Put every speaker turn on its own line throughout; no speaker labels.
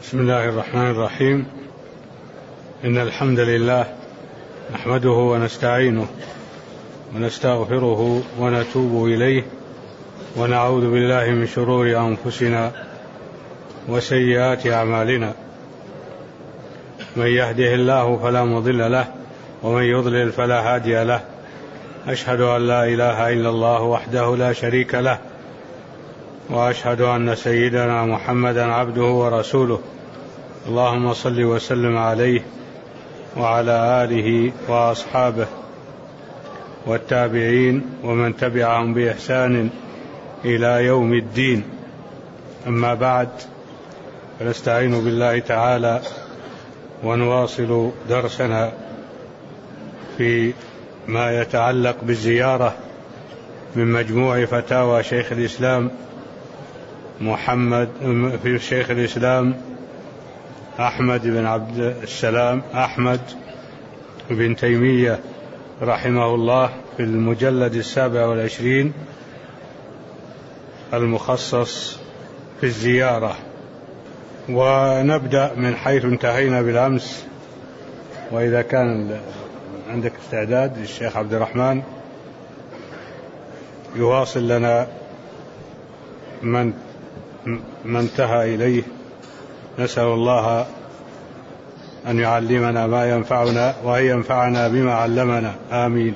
بسم الله الرحمن الرحيم. إن الحمد لله نحمده ونستعينه ونستغفره ونتوب إليه ونعوذ بالله من شرور أنفسنا وسيئات أعمالنا. من يهده الله فلا مضل له ومن يضلل فلا هادي له. أشهد أن لا إله إلا الله وحده لا شريك له، وأشهد أن سيدنا محمدا عبده ورسوله. اللهم صل وسلم عليه وعلى آله وأصحابه والتابعين ومن تبعهم بإحسان إلى يوم الدين. أما بعد، فنستعين بالله تعالى ونواصل درسنا في ما يتعلق بالزيارة من مجموع فتاوى شيخ الإسلام أحمد بن عبد السلام أحمد بن تيمية رحمه الله في المجلد 27 المخصص في الزيارة. ونبدأ من حيث انتهينا بالأمس، وإذا كان عندك استعداد الشيخ عبد الرحمن يواصل لنا من انتهى إليه. نسأل الله أن يعلمنا ما ينفعنا وأن ينفعنا بما علمنا، آمين.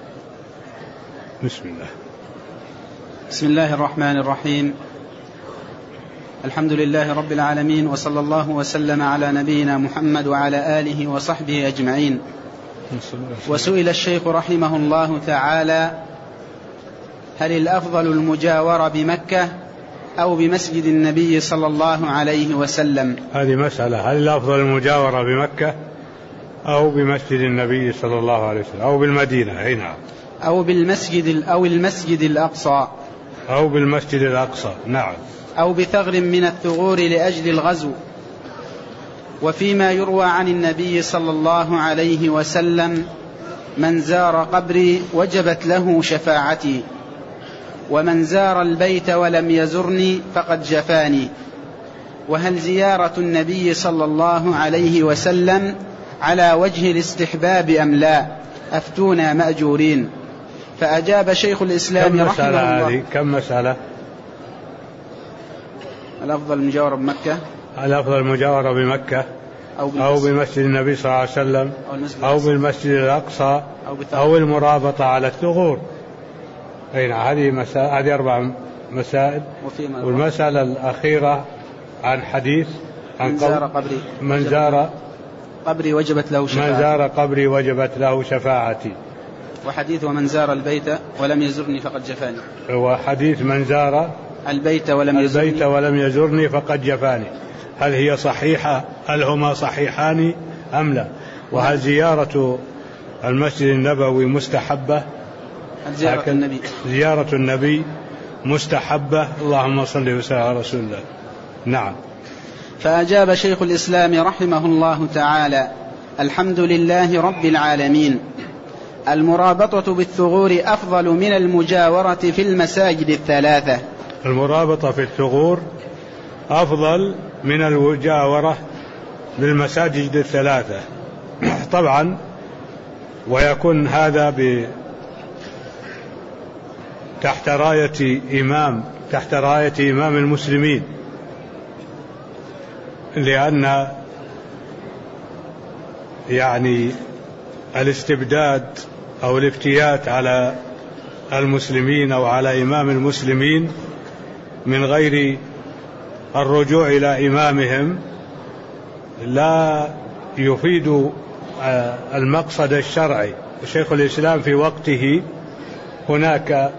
بسم الله.
بسم الله الرحمن الرحيم. الحمد لله رب العالمين، وصلى الله وسلم على نبينا محمد وعلى آله وصحبه أجمعين. وسئل الشيخ رحمه الله تعالى: هل الأفضل المجاورة بمكة أو بمسجد النبي صلى الله عليه وسلم؟
هذه مسألة، هل الأفضل المجاورة بمكة أو بمسجد النبي صلى الله عليه وسلم أو بالمدينة؟ نعم.
أو المسجد الأقصى.
أو بالمسجد الأقصى، نعم.
أو بثغر من الثغور لأجل الغزو. وفيما يروى عن النبي صلى الله عليه وسلم: من زار قبري وجبت له شفاعتي، ومن زار البيت ولم يزرني فقد جفاني. وهل زيارة النبي صلى الله عليه وسلم على وجه الاستحباب أم لا؟ أفتونا مأجورين. فأجاب شيخ الإسلام رحمه الله.
كم مسألة؟
الأفضل المجاورة بمكة،
الأفضل المجاورة بمكة أو بمسجد النبي صلى الله عليه وسلم أو بالمسجد الأقصى أو المرابطة على الثغور. هذه 4 مسائل. والمسألة الأخيرة عن حديث من زار
قبري وجبت له شفاعتي.
من زار قبري وجبت له شفاعتي.
وحديث ومن زار البيت ولم يزرني فقد جفاني.
وحديث من زار
البيت ولم
يزرني فقد جفاني. هل هي صحيحة؟ هل هما صحيحان أم لا؟ وهل زيارة المسجد النبوي مستحبة؟ زيارة النبي مستحبة. اللهم صل وسلم على رسول الله. نعم.
فأجاب شيخ الإسلام رحمه الله تعالى: الحمد لله رب العالمين. المرابطة بالثغور أفضل من المجاورة في المساجد الثلاثة.
المرابطة في الثغور أفضل من المجاورة بالمساجد الثلاثة طبعا، ويكون هذا تحت راية إمام المسلمين، لأن الاستبداد أو الافتيات على المسلمين أو على إمام المسلمين من غير الرجوع إلى إمامهم لا يفيد المقصد الشرعي. شيخ الإسلام في وقته هناك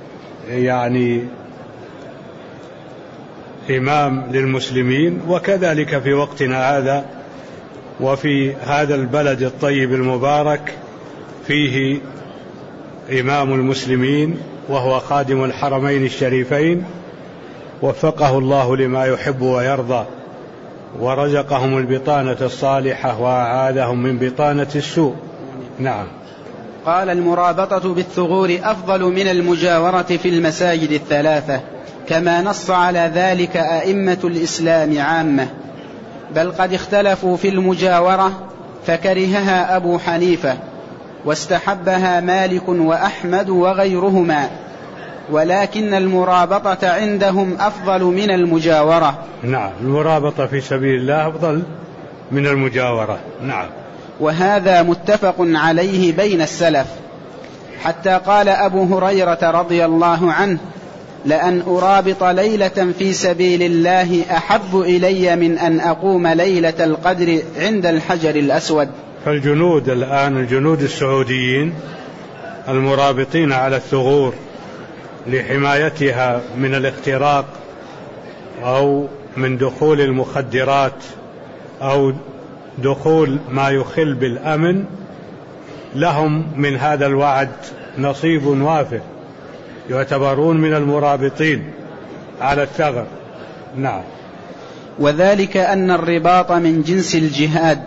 إمام للمسلمين، وكذلك في وقتنا هذا وفي هذا البلد الطيب المبارك فيه إمام المسلمين وهو خادم الحرمين الشريفين، وفقه الله لما يحب ويرضى، ورزقهم البطانة الصالحة وأعاذهم من بطانة السوء. نعم.
قال: المرابطة بالثغور أفضل من المجاورة في المساجد الثلاثة، كما نص على ذلك أئمة الإسلام عامة. بل قد اختلفوا في المجاورة فكرهها أبو حنيفة واستحبها مالك وأحمد وغيرهما، ولكن المرابطة عندهم أفضل من المجاورة.
نعم، المرابطة في سبيل الله أفضل من المجاورة. نعم.
وهذا متفق عليه بين السلف، حتى قال أبو هريرة رضي الله عنه: لأن أرابط ليلة في سبيل الله أحب إلي من أن أقوم ليلة القدر عند الحجر الأسود.
فالجنود الآن، الجنود السعوديين المرابطين على الثغور لحمايتها من الاختراق أو من دخول المخدرات أو دخول ما يخل بالأمن، لهم من هذا الوعد نصيب وافر، يعتبرون من المرابطين على الثغر. نعم.
وذلك أن الرباط من جنس الجهاد،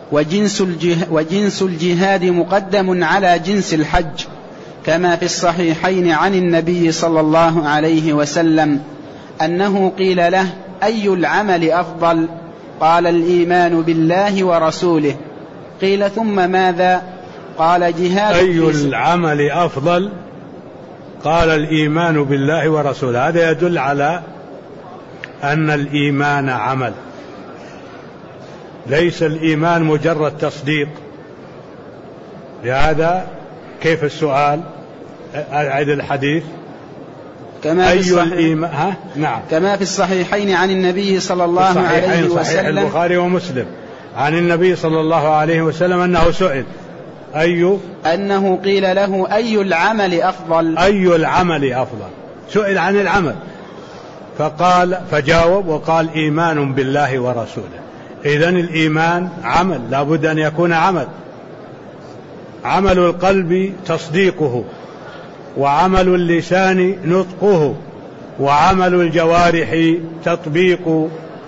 وجنس الجهاد مقدم على جنس الحج، كما في الصحيحين عن النبي صلى الله عليه وسلم أنه قيل له: أي العمل أفضل؟ قال: الإيمان بالله ورسوله. قيل: ثم ماذا؟ قال: جهاد.
أي العمل أفضل؟ قال: الإيمان بالله ورسوله. هذا يدل على أن الإيمان عمل، ليس الإيمان مجرد تصديق. لهذا كيف السؤال؟ أعد الحديث.
كما
نعم.
كما في الصحيحين عن النبي صلى الله عليه وسلم،
صحيح البخاري ومسلم، عن النبي صلى الله عليه وسلم أنه سئل
أنه قيل له: أي العمل أفضل؟
أي العمل أفضل؟ سئل عن العمل فجاوب وقال: إيمان بالله ورسوله. إذن الإيمان عمل، لا بد أن يكون عمل القلب تصديقه، وعمل اللسان نطقه، وعمل الجوارح تطبيق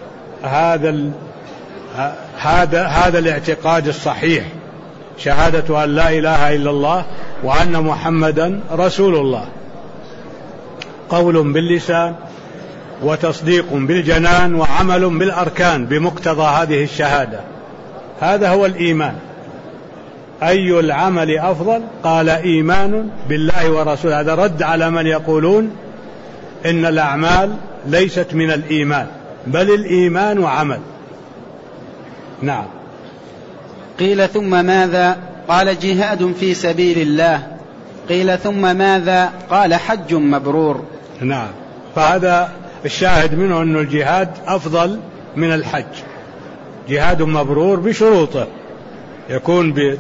هذا الاعتقاد الصحيح، شهادة أن لا إله إلا الله وأن محمدا رسول الله، قول باللسان وتصديق بالجنان وعمل بالأركان بمقتضى هذه الشهادة. هذا هو الإيمان. أي العمل أفضل؟ قال: إيمان بالله ورسوله. هذا رد على من يقولون إن الأعمال ليست من الإيمان، بل الإيمان عمل. نعم.
قيل: ثم ماذا؟ قال: جهاد في سبيل الله. قيل: ثم ماذا؟ قال: حج مبرور.
نعم. فهذا الشاهد منه أن الجهاد أفضل من الحج. جهاد مبرور بشروطه، يكون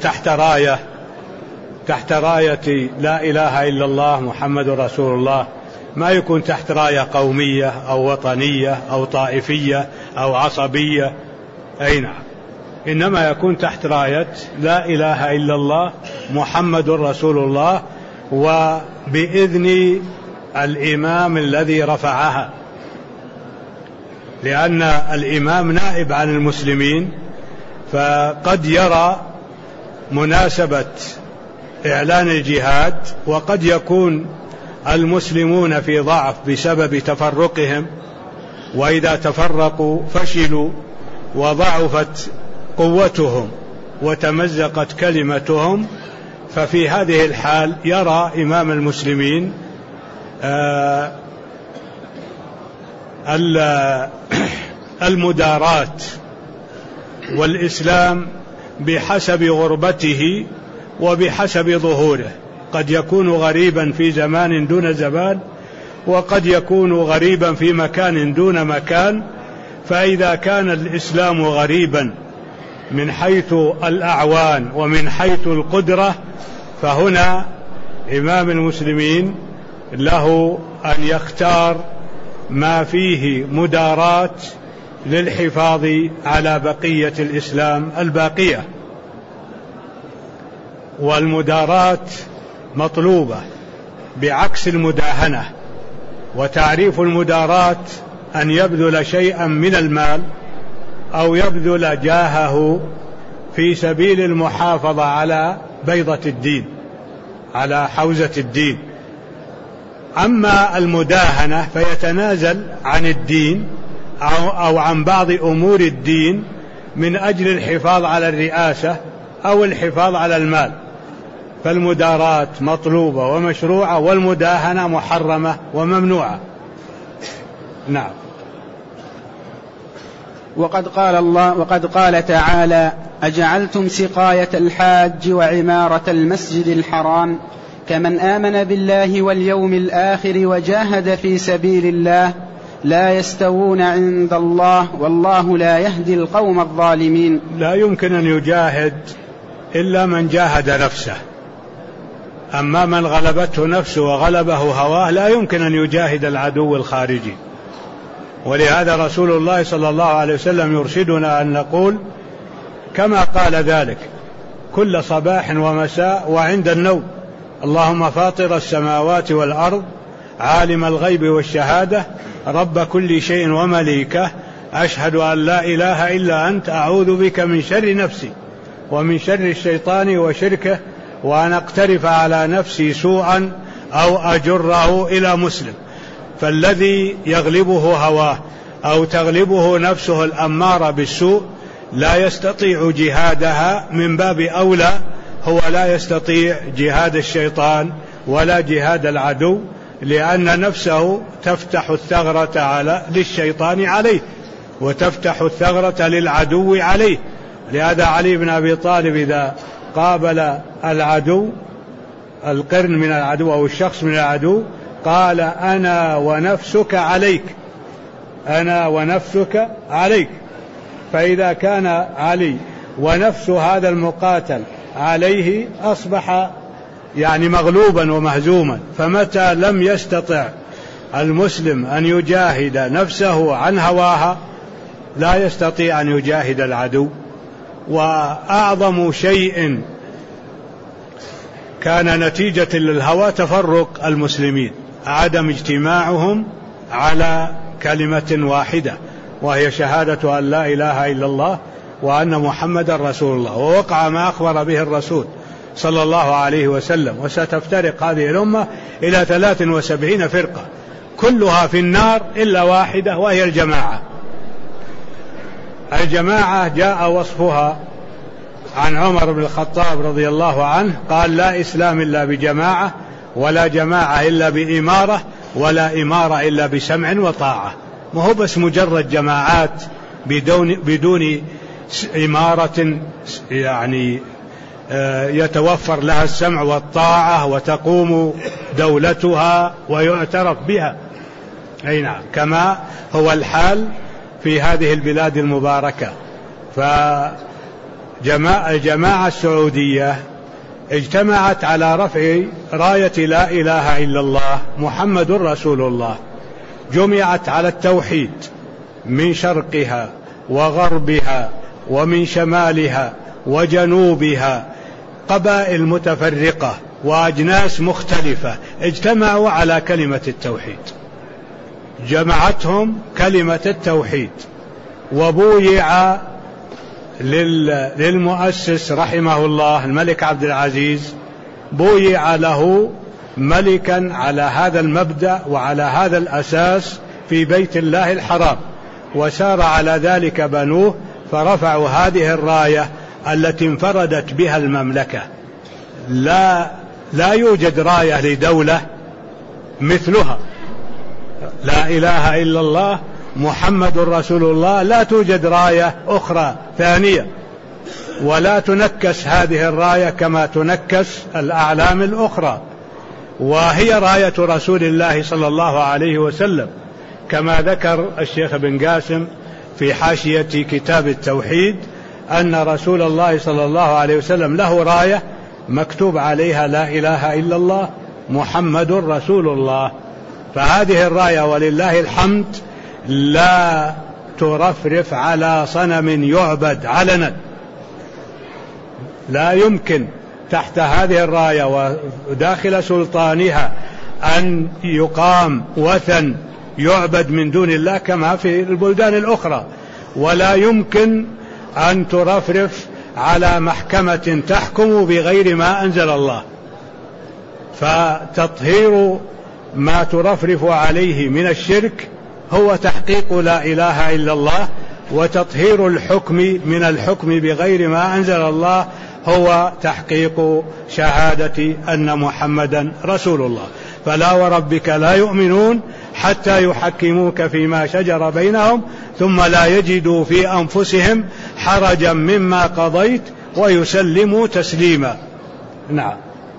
تحت راية لا إله إلا الله محمد رسول الله، ما يكون تحت راية قومية أو وطنية أو طائفية أو عصبية. أي نعم، إنما يكون تحت راية لا إله إلا الله محمد رسول الله، وبإذن الإمام الذي رفعها، لأن الإمام نائب عن المسلمين، فقد يرى مناسبة إعلان الجهاد، وقد يكون المسلمون في ضعف بسبب تفرقهم، وإذا تفرقوا فشلوا وضعفت قوتهم وتمزقت كلمتهم، ففي هذه الحال يرى إمام المسلمين المدارات والإسلام بحسب غربته وبحسب ظهوره. قد يكون غريبا في زمان دون زمان، وقد يكون غريبا في مكان دون مكان. فإذا كان الإسلام غريبا من حيث الأعوان ومن حيث القدرة، فهنا إمام المسلمين له أن يختار ما فيه مدارات للحفاظ على بقية الإسلام الباقية. والمدارات مطلوبة بعكس المداهنة. وتعريف المدارات أن يبذل شيئا من المال أو يبذل جاهه في سبيل المحافظة على بيضة الدين، على حوزة الدين. أما المداهنة فيتنازل عن الدين أو عن بعض أمور الدين من أجل الحفاظ على الرئاسة أو الحفاظ على المال، فالمداراة مطلوبة ومشروعة، والمداهنة محرمة وممنوعة. نعم.
وقد قال تعالى: أجعلتم سقاية الحاج وعمارة المسجد الحرام كمن آمن بالله واليوم الآخر وجاهد في سبيل الله لا يستوون عند الله والله لا يهدي القوم الظالمين.
لا يمكن أن يجاهد إلا من جاهد نفسه، أما من غلبته نفسه وغلبه هواه لا يمكن أن يجاهد العدو الخارجي. ولهذا رسول الله صلى الله عليه وسلم يرشدنا أن نقول كما قال ذلك كل صباح ومساء وعند النوم: اللهم فاطر السماوات والأرض عالم الغيب والشهادة رب كل شيء ومليكه أشهد أن لا إله إلا أنت أعوذ بك من شر نفسي ومن شر الشيطان وشركه وأن أقترف على نفسي سوءا أو أجره إلى مسلم. فالذي يغلبه هواه أو تغلبه نفسه الأمارة بالسوء لا يستطيع جهادها، من باب أولى هو لا يستطيع جهاد الشيطان ولا جهاد العدو، لأن نفسه تفتح الثغرة للشيطان عليه وتفتح الثغرة للعدو عليه. لهذا علي بن أبي طالب إذا قابل العدو، القرن من العدو أو الشخص من العدو، قال: أنا ونفسك عليك، أنا ونفسك عليك. فإذا كان علي ونفس هذا المقاتل عليه أصبح يعني مغلوبا ومهزوما. فمتى لم يستطع المسلم أن يجاهد نفسه عن هواها لا يستطيع أن يجاهد العدو. وأعظم شيء كان نتيجة للهوى تفرق المسلمين، عدم اجتماعهم على كلمة واحدة وهي شهادة أن لا إله إلا الله وأن محمدا رسول الله. ووقع ما أخبر به الرسول صلى الله عليه وسلم: وستفترق هذه الأمة إلى 73 فرقة كلها في النار إلا واحدة وهي الجماعة. الجماعة جاء وصفها عن عمر بن الخطاب رضي الله عنه قال: لا إسلام إلا بجماعة، ولا جماعة إلا بإمارة، ولا إمارة إلا بسمع وطاعة. ما هو بس مجرد جماعات بدون إمارة يعني يتوفر لها السمع والطاعة وتقوم دولتها ويعترف بها. أي نعم، كما هو الحال في هذه البلاد المباركة. فالجماعة السعودية اجتمعت على رفع راية لا إله إلا الله محمد رسول الله، جمعت على التوحيد من شرقها وغربها ومن شمالها وجنوبها، قبائل متفرقة وأجناس مختلفة اجتمعوا على كلمة التوحيد، جمعتهم كلمة التوحيد. وبويع للمؤسس رحمه الله الملك عبد العزيز، بويع له ملكا على هذا المبدأ وعلى هذا الأساس في بيت الله الحرام، وسار على ذلك بنوه فرفعوا هذه الراية التي انفردت بها المملكة. لا يوجد راية لدولة مثلها، لا إله إلا الله محمد رسول الله، لا توجد راية أخرى ثانية، ولا تنكس هذه الراية كما تنكس الأعلام الأخرى. وهي راية رسول الله صلى الله عليه وسلم، كما ذكر الشيخ بن قاسم في حاشية كتاب التوحيد أن رسول الله صلى الله عليه وسلم له راية مكتوب عليها لا إله إلا الله محمد رسول الله. فهذه الراية ولله الحمد لا ترفرف على صنم يعبد علنا، لا يمكن تحت هذه الراية وداخل سلطانها أن يقام وثن يعبد من دون الله كما في البلدان الأخرى، ولا يمكن أن ترفرف على محكمة تحكم بغير ما أنزل الله. فتطهير ما ترفرف عليه من الشرك هو تحقيق لا إله إلا الله وتطهير الحكم من الحكم بغير ما أنزل الله هو تحقيق شهادة أن محمدا رسول الله. فلا وربك لا يؤمنون حتى يحكموك فيما شجر بينهم ثم لا يجدوا في أنفسهم حرجا مما قضيت ويسلموا تسليما. نعم.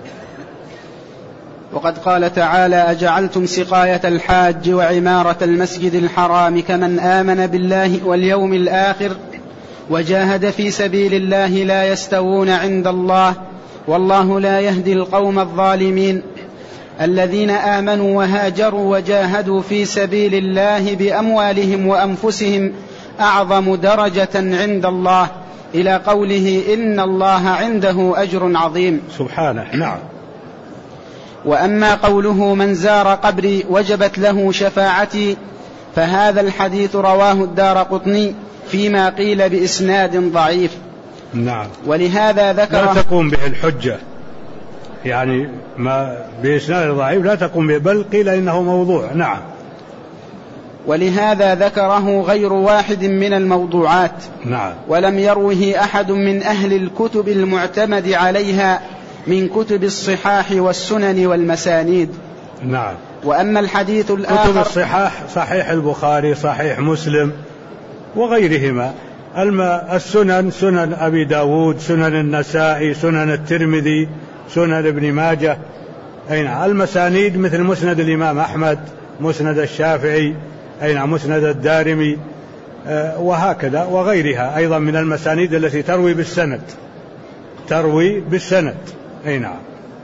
وقد قال تعالى: أجعلتم سقاية الحاج وعمارة المسجد الحرام كمن آمن بالله واليوم الآخر وجاهد في سبيل الله لا يستوون عند الله والله لا يهدي القوم الظالمين. الذين آمنوا وهاجروا وجاهدوا في سبيل الله بأموالهم وأنفسهم أعظم درجة عند الله، إلى قوله: إن الله عنده أجر عظيم.
سبحانه. نعم.
وأما قوله: من زار قبري وجبت له شفاعتي، فهذا الحديث رواه الدارقطني فيما قيل بإسناد ضعيف.
نعم.
ولهذا ذكر
لا تقوم به الحجة، يعني ما بإسناد ضعيف لا تقوم به، بل قيل إنه موضوع. نعم.
ولهذا ذكره غير واحد من الموضوعات.
نعم.
ولم يروه أحد من أهل الكتب المعتمد عليها من كتب الصحاح والسنن والمسانيد.
نعم.
وأما الحديث الآخر
كتب الصحاح صحيح البخاري، صحيح مسلم وغيرهما. السنن سنن أبي داود، سنن النسائي، سنن الترمذي، سنن ابن ماجه. المسانيد مثل مسند الإمام أحمد، مسند الشافعي، مسند الدارمي، وهكذا وغيرها أيضا من المسانيد التي تروي بالسند. نعم.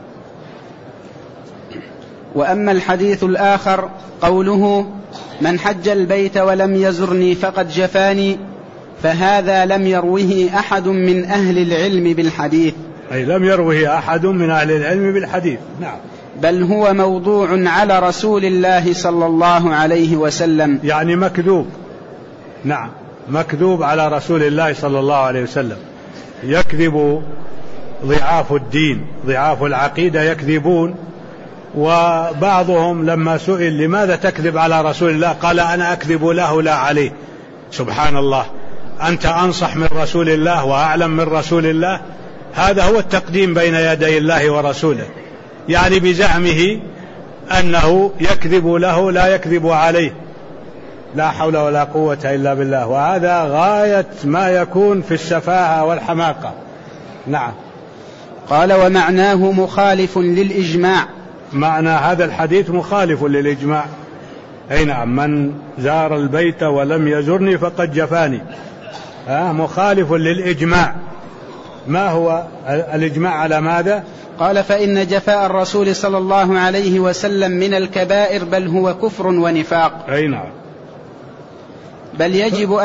وأما الحديث الآخر قوله: من حج البيت ولم يزرني فقد جفاني، فهذا لم يروه أحد من أهل العلم بالحديث.
لم يروه أحد من أهل العلم بالحديث. نعم.
بل هو موضوع على رسول الله صلى الله عليه وسلم،
يعني مكذوب. نعم، مكذوب على رسول الله صلى الله عليه وسلم. يكذب ضعاف الدين، ضعاف العقيدة يكذبون. وبعضهم لما سئل لماذا تكذب على رسول الله قال: أنا أكذب له لا عليه. سبحان الله، أنت أنصح من رسول الله وأعلم من رسول الله. هذا هو التقديم بين يدي الله ورسوله، يعني بزعمه أنه يكذب له لا يكذب عليه. لا حول ولا قوة إلا بالله. وهذا غاية ما يكون في السفاهة والحماقة. نعم.
قال: ومعناه مخالف للإجماع.
معنى هذا الحديث مخالف للإجماع. نعم. من زار البيت ولم يزرني فقد جفاني، مخالف للإجماع. ما هو الإجماع على ماذا؟
قال: فإن جفاء الرسول صلى الله عليه وسلم من الكبائر، بل هو كفر ونفاق.
نعم.
بل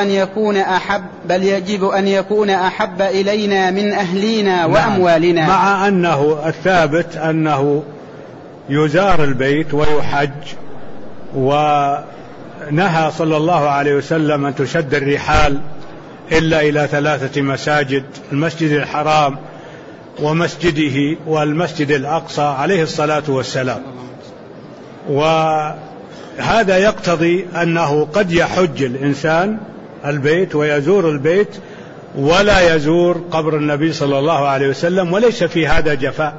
يجب أن يكون أحب إلينا من أهلنا وأموالنا.
نعم. مع أنه الثابت أنه يزار البيت ويحج، ونهى صلى الله عليه وسلم أن تشد الرحال إلا إلى 3 مساجد: المسجد الحرام ومسجده والمسجد الأقصى عليه الصلاة والسلام. وهذا يقتضي أنه قد يحج الإنسان البيت ويزور البيت ولا يزور قبر النبي صلى الله عليه وسلم، وليس في هذا جفاء،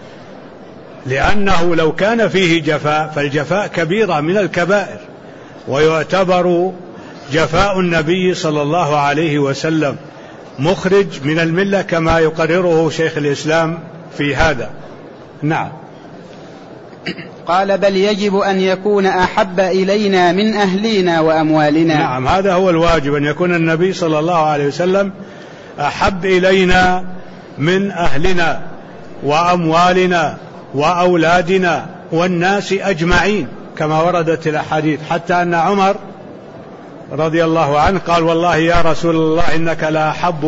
لأنه لو كان فيه جفاء فالجفاء كبيرة من الكبائر، ويعتبر جفاء النبي صلى الله عليه وسلم مخرج من الملة كما يقرره شيخ الإسلام في هذا. نعم.
قال: بل يجب أن يكون أحب إلينا من أهلنا وأموالنا.
نعم، هذا هو الواجب، أن يكون النبي صلى الله عليه وسلم أحب إلينا من أهلنا وأموالنا وأولادنا والناس أجمعين، كما وردت الأحاديث، حتى أن عمر رضي الله عنه قال: والله يا رسول الله إنك لا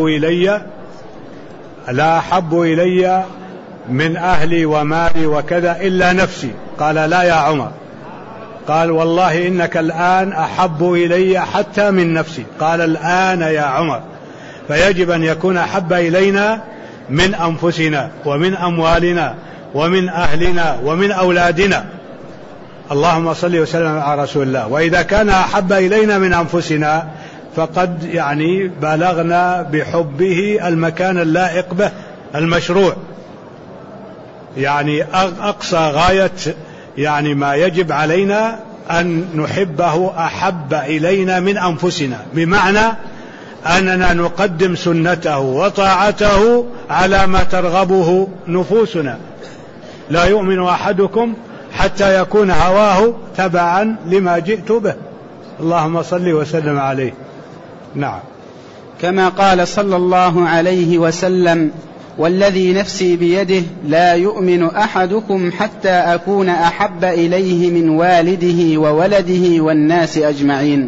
أحب إلي من أهلي ومالي وكذا إلا نفسي. قال: لا يا عمر. قال: والله إنك الآن أحب إلي حتى من نفسي. قال: الآن يا عمر. فيجب أن يكون أحب إلينا من أنفسنا ومن أموالنا ومن أهلنا ومن أولادنا. اللهم صل وسلم على رسول الله. وإذا كان أحب إلينا من أنفسنا فقد يعني بلغنا بحبه المكان اللائق به المشروع، يعني أقصى غاية يعني ما يجب علينا أن نحبه أحب إلينا من أنفسنا، بمعنى أننا نقدم سنته وطاعته على ما ترغبه نفوسنا. لا يؤمن أحدكم حتى يكون هواه تبعا لما جئت به. اللهم صل وسلم عليه. نعم.
كما قال صلى الله عليه وسلم: والذي نفسي بيده لا يؤمن أحدكم حتى أكون أحب إليه من والده وولده والناس أجمعين.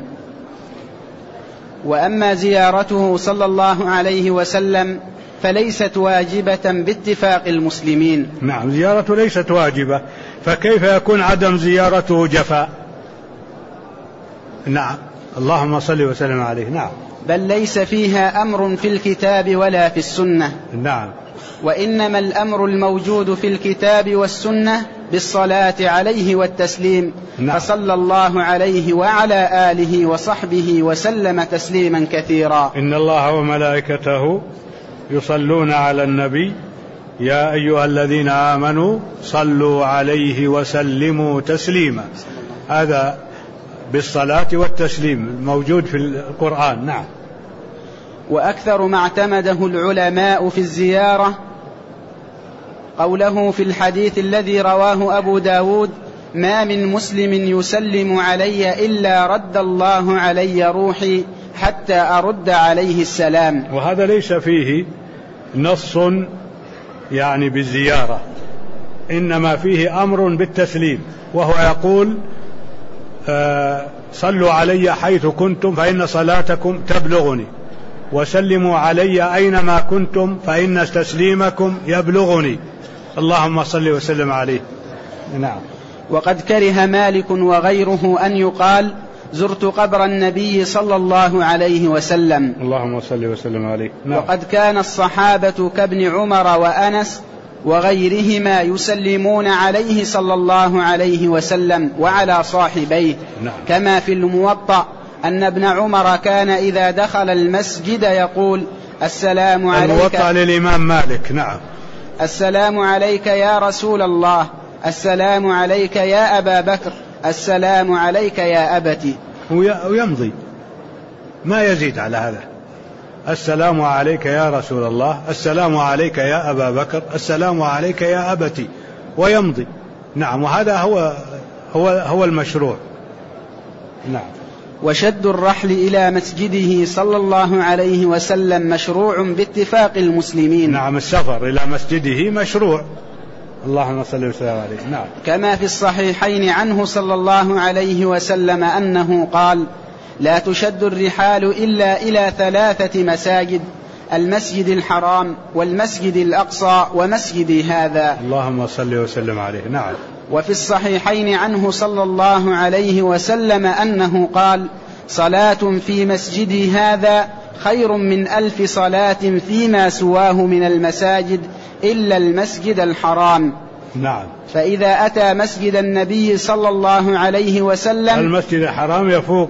وأما زيارته صلى الله عليه وسلم فليست واجبة باتفاق المسلمين.
نعم، زيارته ليست واجبة، فكيف يكون عدم زيارته جفاء؟ نعم، اللهم صل وسلم عليه. نعم.
بل ليس فيها أمر في الكتاب ولا في السنة.
نعم.
وإنما الأمر الموجود في الكتاب والسنة بالصلاة عليه والتسليم. نعم. فصلى الله عليه وعلى آله وصحبه وسلم تسليما كثيرا.
إن الله وملائكته يصلون على النبي يا أيها الذين آمنوا صلوا عليه وسلموا تسليما. هذا بالصلاة والتسليم موجود في القرآن. نعم.
وأكثر ما اعتمده العلماء في الزيارة قوله في الحديث الذي رواه أبو داود: ما من مسلم يسلم علي إلا رد الله علي روحي حتى أرد عليه السلام.
وهذا ليس فيه نص يعني بالزيارة، إنما فيه أمر بالتسليم، وهو يقول صلوا علي حيث كنتم فإن صلاتكم تبلغني، وسلموا علي أينما كنتم فإن تسليمكم يبلغني. اللهم صل وسلم عليه. نعم.
وقد كره مالك وغيره أن يقال: زرت قبر النبي صلى الله عليه وسلم.
اللهم صل وسلم عليه. نعم.
وقد كان الصحابة كابن عمر وأنس وغيرهما يسلمون عليه صلى الله عليه وسلم وعلى صاحبيه.
نعم.
كما في الموطأ أن ابن عمر كان إذا دخل المسجد يقول: السلام عليك.
الموطأ للإمام مالك. نعم.
السلام عليك يا رسول الله، السلام عليك يا أبا بكر، السلام عليك يا أبتي.
ويمضي، ما يزيد على هذا. السلام عليك يا رسول الله، السلام عليك يا أبا بكر، السلام عليك يا أبتي، ويمضي. نعم. وهذا هو المشروع. نعم.
وشد الرحل إلى مسجده صلى الله عليه وسلم مشروع باتفاق المسلمين.
نعم، السفر إلى مسجده مشروع. اللهم صل وسلم عليه. نعم.
كما في الصحيحين عنه صلى الله عليه وسلم أنه قال: لا تشد الرحال إلا إلى 3 مساجد: المسجد الحرام والمسجد الأقصى ومسجدي هذا.
اللهم صل وسلم عليه. نعم.
وفي الصحيحين عنه صلى الله عليه وسلم أنه قال: صلاة في مسجدي هذا خير من 1000 صلاة فيما سواه من المساجد إلا المسجد الحرام.
نعم.
فإذا أتى مسجد النبي صلى الله عليه وسلم،
المسجد الحرام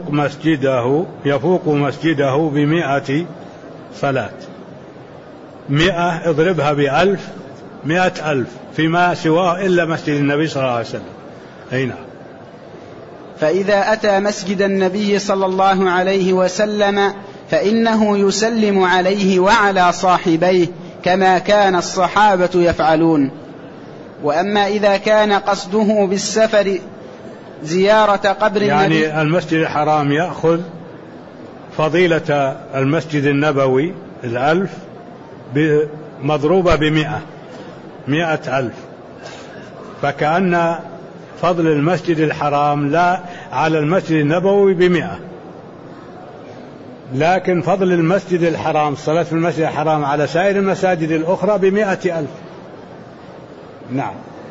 يفوق مسجده ب100 صلاة. 100 اضربها ب1000، 100,000 فيما سواه إلا مسجد النبي صلى الله عليه وسلم. أي نعم.
فإذا أتى مسجد النبي صلى الله عليه وسلم فإنه يسلم عليه وعلى صاحبيه كما كان الصحابة يفعلون. وأما إذا كان قصده بالسفر زيارة قبر النبي،
يعني المسجد الحرام يأخذ فضيلة المسجد النبوي 1000 مضروبة ب100,000، فكأن فضل المسجد الحرام لا على المسجد النبوي ب100، لكن فضل المسجد الحرام، الصلاة في المسجد الحرام على سائر المساجد الأخرى ب100,000. نعم.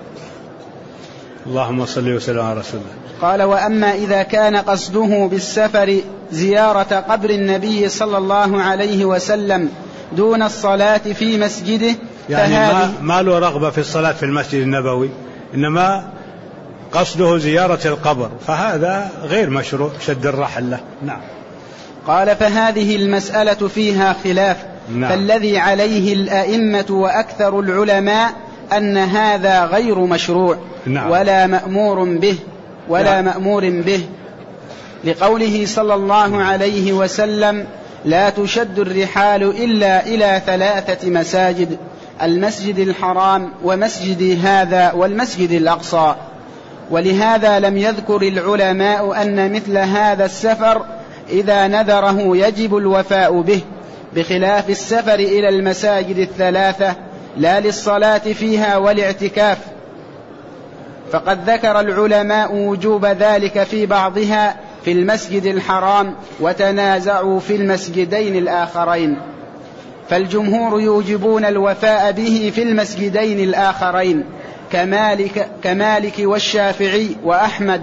اللهم صل وسلم على رسول الله.
قال: وأما إذا كان قصده بالسفر زيارة قبر النبي صلى الله عليه وسلم دون الصلاة في مسجده،
يعني ما له رغبة في الصلاة في المسجد النبوي، إنما قصده زيارة القبر، فهذا غير مشروع شد الرحل له. نعم.
قال فهذه المسألة فيها خلاف.
نعم. فالذي
عليه الأئمة وأكثر العلماء أن هذا غير مشروع.
نعم.
ولا مأمور به لقوله صلى الله عليه وسلم لا تشد الرحال إلا إلى 3 مساجد: المسجد الحرام ومسجد هذا والمسجد الأقصى. ولهذا لم يذكر العلماء أن مثل هذا السفر إذا نذره يجب الوفاء به، بخلاف السفر إلى المساجد 3 لا للصلاة فيها والاعتكاف، فقد ذكر العلماء وجوب ذلك في بعضها في المسجد الحرام وتنازعوا في المسجدين الآخرين، فالجمهور يوجبون الوفاء به في المسجدين الآخرين كمالك والشافعي وأحمد،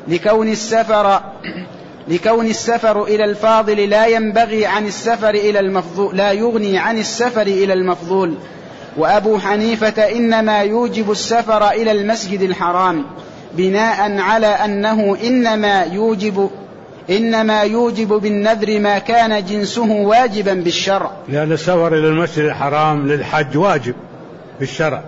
لكون السفر إلى الفاضل لا يغني عن السفر إلى المفضول. وأبو حنيفة إنما يوجب السفر إلى المسجد الحرام بناء على أنه إنما يوجب بالنذر ما كان جنسه واجبا بالشرع،
لأن السفر إلى المسجد الحرام للحج واجب بالشرع،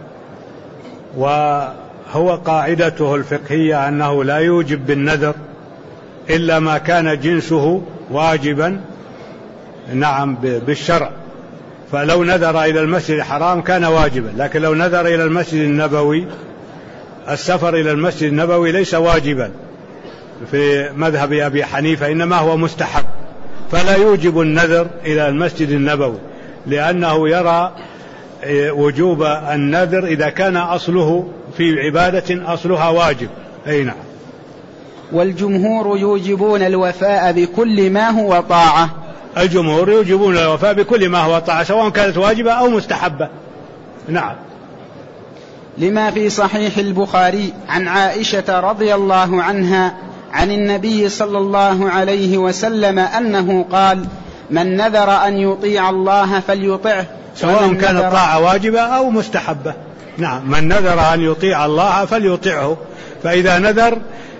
وهو قاعدته الفقهية أنه لا يوجب بالنذر إلا ما كان جنسه واجبا نعم بالشرع. فلو نذر إلى المسجد الحرام كان واجبا، لكن لو نذر إلى المسجد النبوي، السفر إلى المسجد النبوي ليس واجبا في مذهب أبي حنيفة، إنما هو مستحب، فلا يوجب النذر إلى المسجد النبوي، لأنه يرى وجوب النذر إذا كان أصله في عبادة أصلها واجب. أي نعم.
والجمهور يوجبون الوفاء بكل ما هو طاعة.
الجمهور يوجبون الوفاء بكل ما هو طاعة سواء كانت واجبة أو مستحبة. نعم.
لما في صحيح البخاري عن عائشة رضي الله عنها عن النبي صلى الله عليه وسلم أنه قال: من نذر أن يطيع الله فليطعه،
سواء كانت طاعة واجبة أو مستحبة. نعم. من نذر أن يطيع الله فليطعه، فإذا نذر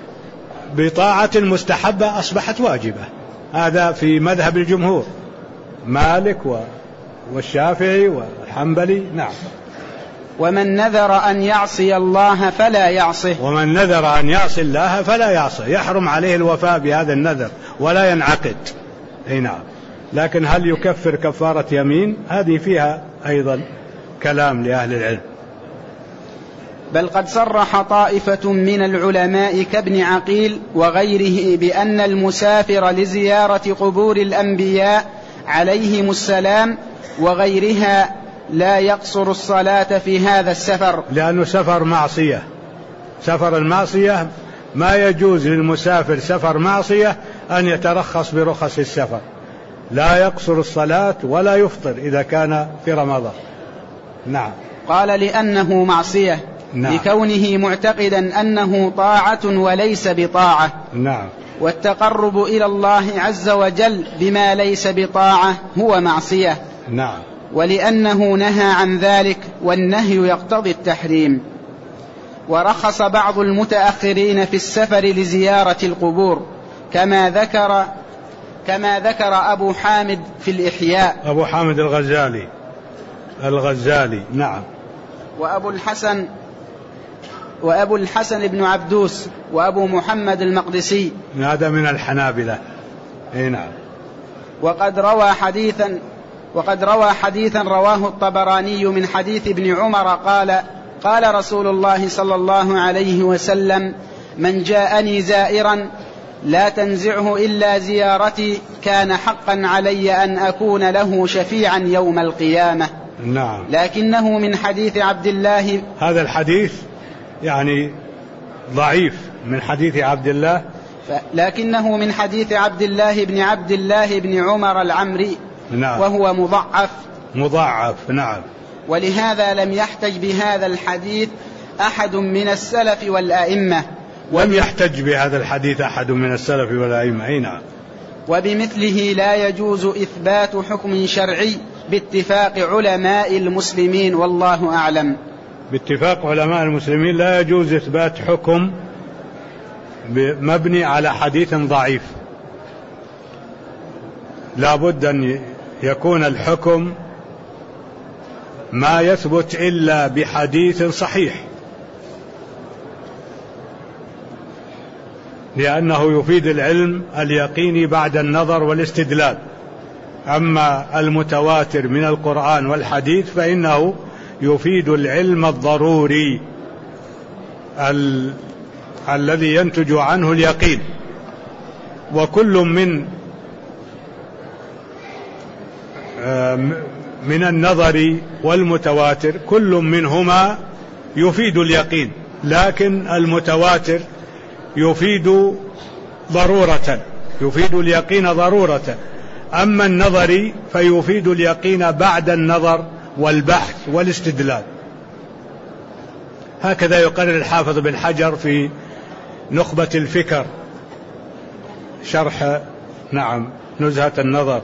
بطاعة مستحبة أصبحت واجبة. هذا في مذهب الجمهور، مالك والشافعي والحنبلي. نعم.
ومن نذر أن يعصي الله فلا يعصه،
ومن نذر أن يعصي الله فلا يعصه، يحرم عليه الوفاء بهذا النذر ولا ينعقد. أي نعم. لكن هل يكفر كفارة يمين؟ هذه فيها أيضا كلام لأهل العلم.
بل قد صرح طائفة من العلماء كابن عقيل وغيره بأن المسافر لزيارة قبور الأنبياء عليهم السلام وغيرها لا يقصر الصلاة في هذا السفر،
لأنه سفر معصية. سفر المعصية ما يجوز للمسافر سفر معصية أن يترخص برخص السفر، لا يقصر الصلاة ولا يفطر إذا كان في رمضان. نعم.
قال لأنه معصية. نعم. لكونه معتقدا أنه طاعة وليس بطاعة.
نعم.
والتقرب إلى الله عز وجل بما ليس بطاعة هو معصية.
نعم.
ولأنه نهى عن ذلك، والنهي يقتضي التحريم. ورخص بعض المتأخرين في السفر لزيارة القبور كما ذكر أبو حامد في الإحياء،
أبو حامد الغزالي. نعم.
وأبو الحسن بن عبدوس وأبو محمد المقدسي،
هذا من الحنابلة. نعم.
وقد روى حديثا رواه الطبراني من حديث ابن عمر قال رسول الله صلى الله عليه وسلم: من جاءني زائرا لا تنزعه إلا زيارتي كان حقا علي أن أكون له شفيعا يوم القيامة.
نعم.
لكنه من حديث عبد الله،
هذا الحديث يعني ضعيف من حديث عبد الله،
لكنه من حديث عبد الله بن عمر العمري.
نعم.
وهو مضعف.
نعم.
ولهذا لم يحتج بهذا الحديث أحد من السلف والأئمة.
لم يحتج بهذا الحديث أحد من السلف والأئمة. نعم.
وبمثله لا يجوز إثبات حكم شرعي باتفاق علماء المسلمين، والله أعلم.
باتفاق علماء المسلمين لا يجوز إثبات حكم مبني على حديث ضعيف. لا بد أن يكون الحكم ما يثبت إلا بحديث صحيح، لأنه يفيد العلم اليقيني بعد النظر والاستدلال. أما المتواتر من القرآن والحديث فإنه يفيد العلم الضروري الذي ينتج عنه اليقين. وكل من النظر والمتواتر كل منهما يفيد اليقين، لكن المتواتر يفيد اليقين ضرورة، أما النظري فيفيد اليقين بعد النظر والبحث والاستدلال. هكذا يقرر الحافظ بن حجر في نخبة الفكر شرح نزهة النظر،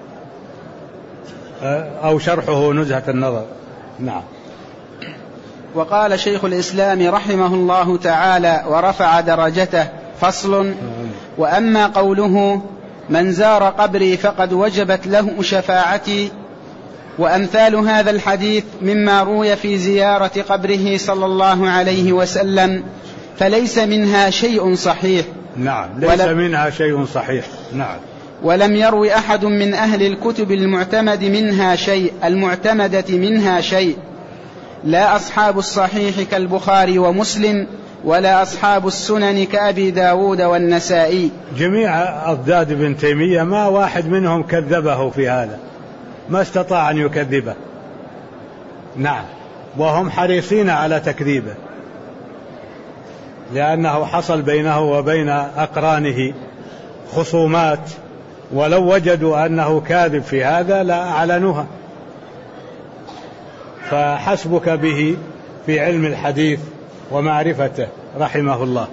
أو شرحه نزهة النظر. نعم.
وقال شيخ الإسلام رحمه الله تعالى ورفع درجته: فصل. وأما قوله: من زار قبري فقد وجبت له شفاعتي، وأمثال هذا الحديث مما روي في زيارة قبره صلى الله عليه وسلم، فليس منها شيء صحيح.
نعم، ليس منها شيء صحيح. نعم.
ولم يروي أحد من أهل الكتب المعتمدة منها شيء، لا أصحاب الصحيح كالبخاري ومسلم، ولا أصحاب السنن كأبي داود والنسائي.
جميع أضداد ابن تيمية ما واحد منهم كذبه في هذا، ما استطاع أن يكذبه. نعم، وهم حريصين على تكذيبه، لأنه حصل بينه وبين أقرانه خصومات، ولو وجدوا أنه كاذب في هذا لا أعلنوها. فحسبك به في علم الحديث ومعرفته رحمه الله.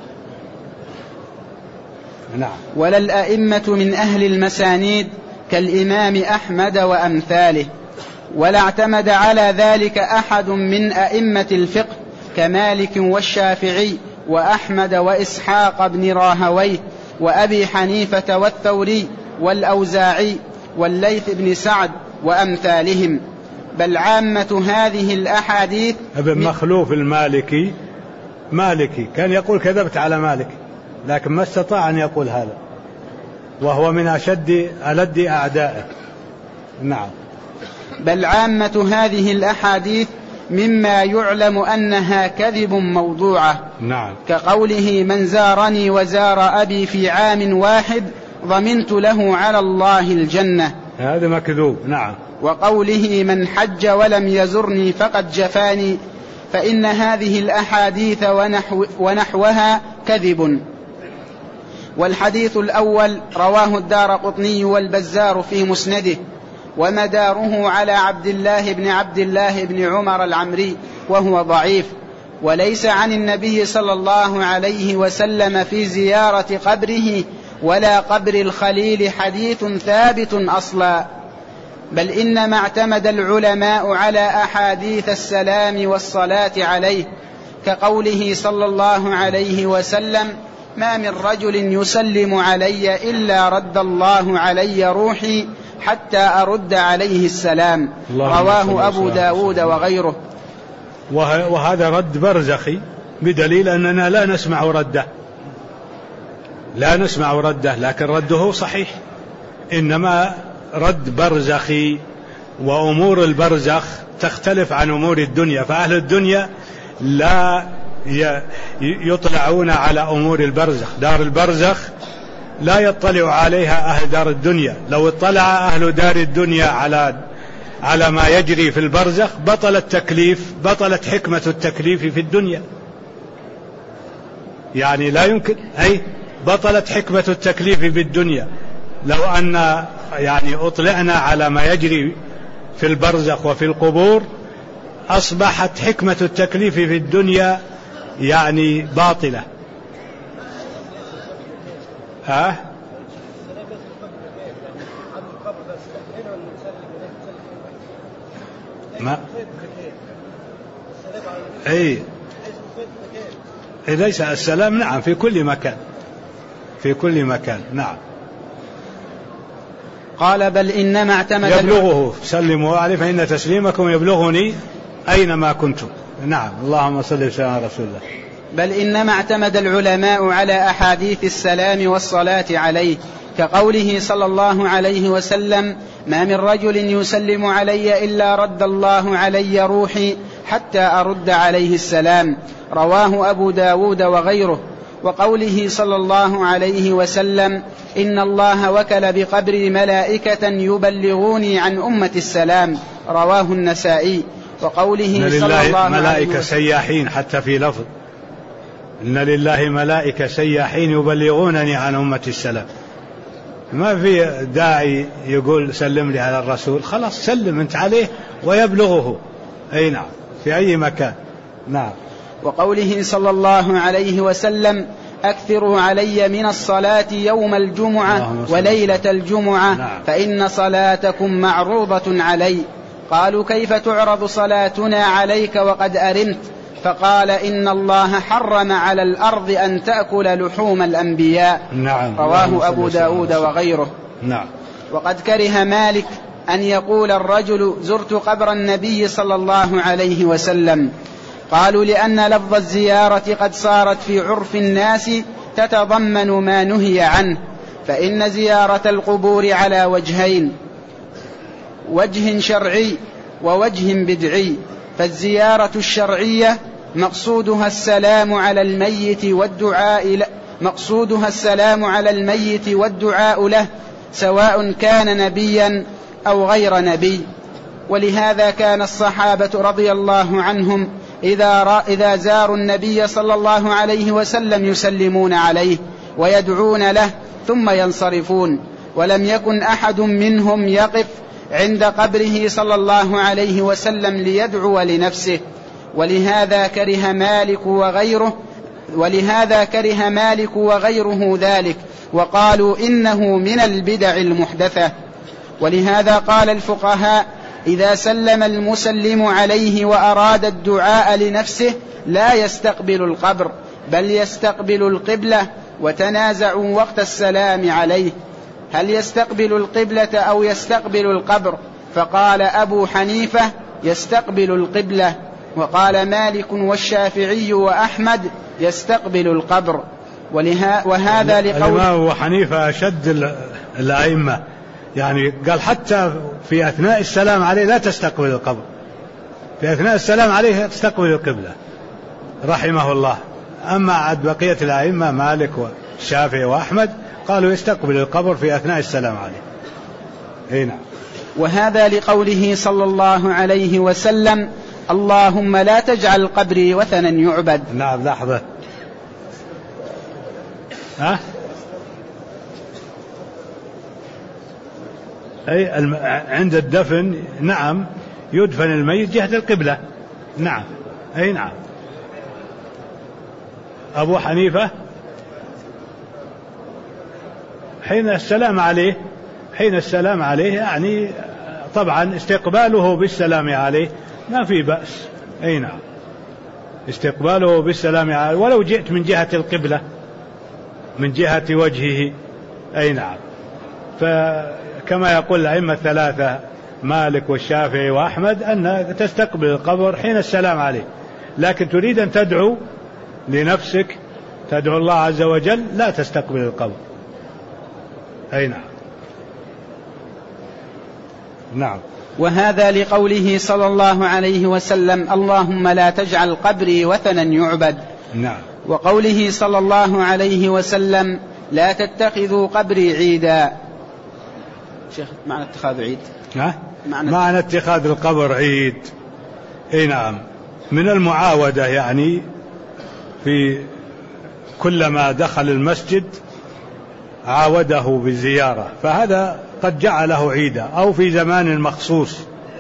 نعم.
ولا الأئمة من أهل المسانيد كالإمام أحمد وأمثاله، ولا اعتمد على ذلك أحد من أئمة الفقه كمالك والشافعي وأحمد وإسحاق بن راهويه وأبي حنيفة والثوري والأوزاعي والليث بن سعد وأمثالهم، بل عامة هذه الأحاديث.
ابن مخلوف المالكي كان يقول كذبت على مالك، لكن ما استطاع أن يقول هذا، وهو من ألد أعدائه. نعم.
بل عامة هذه الأحاديث مما يعلم أنها كذب موضوعة.
نعم.
كقوله: من زارني وزار أبي في عام واحد ضمنت له على الله الجنة،
هذا مكذوب. نعم.
وقوله: من حج ولم يزرني فقد جفاني، فإن هذه الأحاديث ونحوها كذب. والحديث الأول رواه الدارقطني والبزار في مسنده، ومداره على عبد الله بن عمر العمري، وهو ضعيف، وليس عن النبي صلى الله عليه وسلم في زيارة قبره ولا قبر الخليل حديث ثابت أصلا، بل إنما اعتمد العلماء على أحاديث السلام والصلاة عليه، كقوله صلى الله عليه وسلم: ما من رجل يسلم علي إلا رد الله علي روحي حتى أرد عليه السلام، رواه أبو داود وغيره.
وهذا رد برزخي، بدليل أننا لا نسمع رده، لكن رده صحيح، إنما رد برزخي، وأمور البرزخ تختلف عن أمور الدنيا، فأهل الدنيا لا يطلعون على أمور البرزخ، دار البرزخ لا يطلع عليها أهل دار الدنيا. لو اطلع أهل دار الدنيا على ما يجري في البرزخ بطلت حكمة التكليف في الدنيا، يعني لا يمكن، بطلت حكمة التكليف في الدنيا. لو أن أطلعنا على ما يجري في البرزخ وفي القبور أصبحت حكمة التكليف في الدنيا باطلة. ما ليس السلام. نعم، في كل مكان. نعم.
قال بل إنما اعتمد
يبلغه، سلموا عليه فإن تسليمكم يبلغني أينما كنتم. نعم، اللهم صل وسلم على رسول الله.
بل إنما اعتمد العلماء على أحاديث السلام والصلاة عليه، كقوله صلى الله عليه وسلم: ما من رجل يسلم علي إلا رد الله علي روحي حتى أرد عليه السلام، رواه أبو داود وغيره. وقوله صلى الله عليه وسلم: إن الله وكل بقبري ملائكة يبلغوني عن أمة السلام، رواه النسائي. وقوله صلى الله عليه وسلم:
ملائكة سياحين، حتى في لفظ إن لله ملائكة سياحين يبلغونني عن أمة السلام. ما في داعي يقول سلم لي على الرسول، خلاص سلم أنت عليه ويبلغه. أي نعم، في أي مكان. نعم.
وقوله صلى الله عليه وسلم: أكثروا علي من الصلاة يوم الجمعة وليلة الجمعة. نعم. فإن صلاتكم معروضة علي. قالوا: كيف تعرض صلاتنا عليك وقد أرمت؟ فقال: إن الله حرم على الأرض أن تأكل لحوم الأنبياء.
نعم.
رواه أبو داود وغيره.
نعم.
وقد كره مالك أن يقول الرجل: زرت قبر النبي صلى الله عليه وسلم. قالوا: لأن لفظ الزيارة قد صارت في عرف الناس تتضمن ما نهي عنه، فإن زيارة القبور على وجهين: وجه شرعي ووجه بدعي. فالزيارة الشرعية مقصودها السلام على الميت والدعاء له، سواء كان نبيا أو غير نبي. ولهذا كان الصحابة رضي الله عنهم إذا زاروا النبي صلى الله عليه وسلم يسلمون عليه ويدعون له ثم ينصرفون، ولم يكن أحد منهم يقف عند قبره صلى الله عليه وسلم ليدعو لنفسه. ولهذا كره مالك وغيره ذلك، وقالوا إنه من البدع المحدثة. ولهذا قال الفقهاء: إذا سلم المسلم عليه وأراد الدعاء لنفسه لا يستقبل القبر بل يستقبل القبلة، وتنازعوا وقت السلام عليه هل يستقبل القبلة أو يستقبل القبر، فقال أبو حنيفة: يستقبل القبلة، وقال مالك والشافعي وأحمد: يستقبل القبر. وهذا لقول
الإمام أبو حنيفة أشد الأئمة، يعني قال حتى في أثناء السلام عليه لا تستقبل القبر، في أثناء السلام عليه تستقبل القبلة رحمه الله. أما عد بقية الأئمة مالك والشافعي وأحمد قالوا يستقبل القبر في أثناء السلام عليه. نعم.
وهذا لقوله صلى الله عليه وسلم: اللهم لا تجعل قبري وثنا يعبد.
نعم. لحظة. أي عند الدفن نعم يدفن الميت جهة القبلة. نعم. أي نعم. أبو حنيفة حين السلام عليه يعني طبعا استقباله بالسلام عليه ما في بأس. أي نعم. استقباله بالسلام عليه ولو جئت من جهة القبلة من جهة وجهه. أي نعم. فكما يقول الأئمة الثلاثة مالك والشافعي وأحمد أن تستقبل القبر حين السلام عليه، لكن تريد أن تدعو لنفسك تدعو الله عز وجل لا تستقبل القبر. أي نعم. نعم.
وهذا لقوله صلى الله عليه وسلم: اللهم لا تجعل قبري وثنا يعبد.
نعم.
وقوله صلى الله عليه وسلم: لا تتخذوا قبري عيدا. شيخ معنى اتخاذ عيد؟
معنى اتخاذ القبر عيد. اي نعم، من المعاودة، يعني في كلما دخل المسجد عاوده بالزيارة، فهذا قد جعله عيدا، أو في زمان مخصوص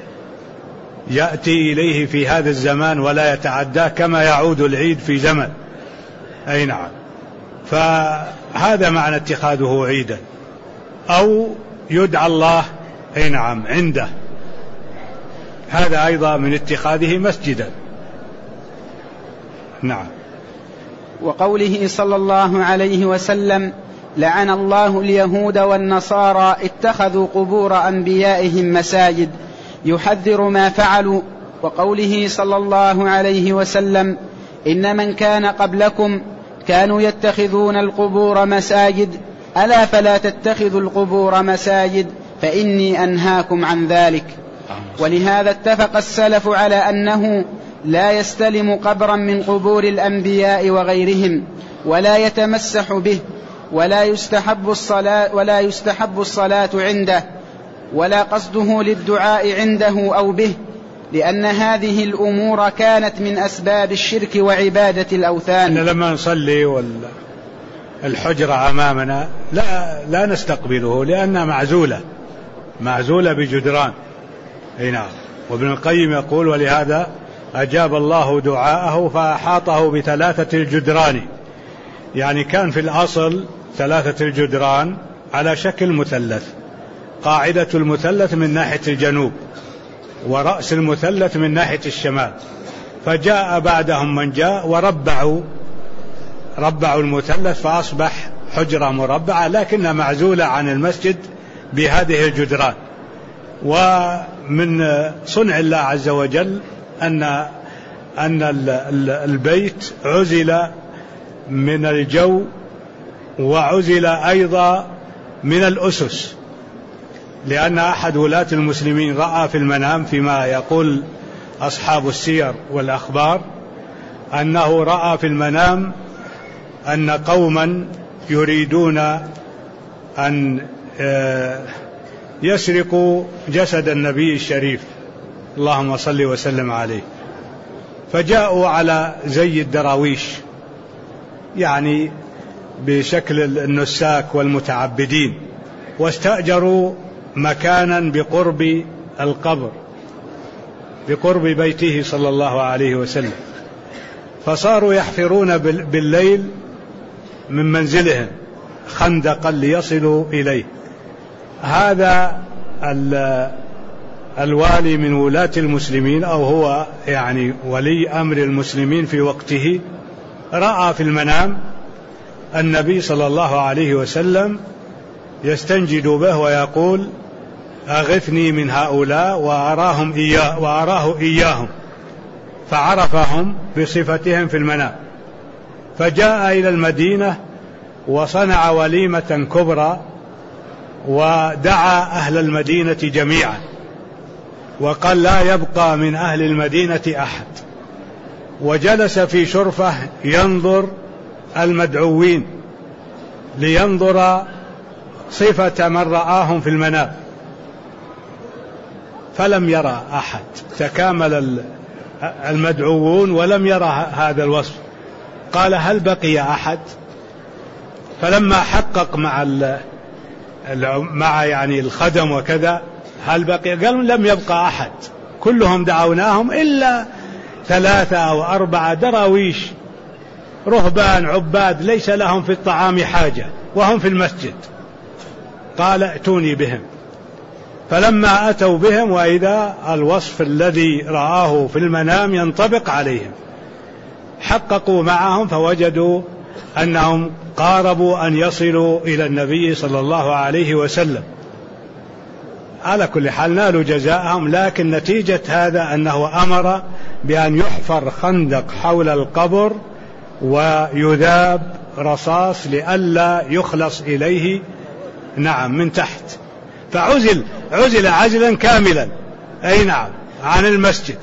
يأتي إليه في هذا الزمان ولا يتعداه كما يعود العيد في زمن. أي نعم. فهذا معنى اتخاذه عيدا، أو يدعى الله أي نعم عنده، هذا أيضا من اتخاذه مسجدا. نعم.
وقوله صلى الله عليه وسلم: لعن الله اليهود والنصارى اتخذوا قبور أنبيائهم مساجد يحذر ما فعلوا. وقوله صلى الله عليه وسلم إن من كان قبلكم كانوا يتخذون القبور مساجد ألا فلا تتخذوا القبور مساجد فإني أنهاكم عن ذلك. ولهذا اتفق السلف على أنه لا يستلم قبرا من قبور الأنبياء وغيرهم ولا يتمسح به ولا يستحب الصلاة عنده ولا قصده للدعاء عنده أو به، لأن هذه الأمور كانت من أسباب الشرك وعبادة الأوثان.
لما نصلي والحجرة أمامنا لا نستقبله لأنها معزولة بجدران. نعم. وابن القيم يقول ولهذا أجاب الله دعاءه فأحاطه بثلاثة الجدران، يعني كان في الأصل ثلاثة الجدران على شكل مثلث، قاعدة المثلث من ناحية الجنوب ورأس المثلث من ناحية الشمال، فجاء بعدهم من جاء وربعوا المثلث فأصبح حجرة مربعة لكنها معزولة عن المسجد بهذه الجدران. ومن صنع الله عز وجل أن البيت عزل من الجو وعزل أيضا من الأسس، لأن أحد ولاة المسلمين رأى في المنام فيما يقول أصحاب السير والأخبار أنه رأى في المنام أن قوما يريدون أن يسرقوا جسد النبي الشريف اللهم صل وسلم عليه، فجاءوا على زي الدراويش يعني بشكل النساك والمتعبدين، واستأجروا مكانا بقرب القبر بقرب بيته صلى الله عليه وسلم، فصاروا يحفرون بالليل من منزلهم خندقا ليصلوا إليه. هذا الوالي من ولاة المسلمين أو هو يعني ولي أمر المسلمين في وقته رأى في المنام النبي صلى الله عليه وسلم يستنجد به ويقول أغثني من هؤلاء وأراه إياهم، فعرفهم بصفتهم في المنام، فجاء إلى المدينة وصنع وليمة كبرى ودعا أهل المدينة جميعا وقال لا يبقى من أهل المدينة أحد، وجلس في شرفة ينظر المدعوين لينظر صفة من رآهم في المنام، فلم يرى أحد، تكامل المدعوون ولم يرى هذا الوصف. قال هل بقي أحد؟ فلما حقق مع يعني الخدم وكذا هل بقي؟ قالوا لم يبقى أحد، كلهم دعوناهم إلا 3 أو 4 دراويش رهبان عباد ليس لهم في الطعام حاجة وهم في المسجد. قال ائتوني بهم، فلما أتوا بهم وإذا الوصف الذي رآه في المنام ينطبق عليهم، حققوا معهم فوجدوا أنهم قاربوا أن يصلوا إلى النبي صلى الله عليه وسلم. على كل حال نالوا جزاءهم، لكن نتيجة هذا أنه أمر بأن يحفر خندق حول القبر ويذاب رصاص لئلا يخلص إليه نعم من تحت، فعزل عزلا كاملا أي نعم عن المسجد.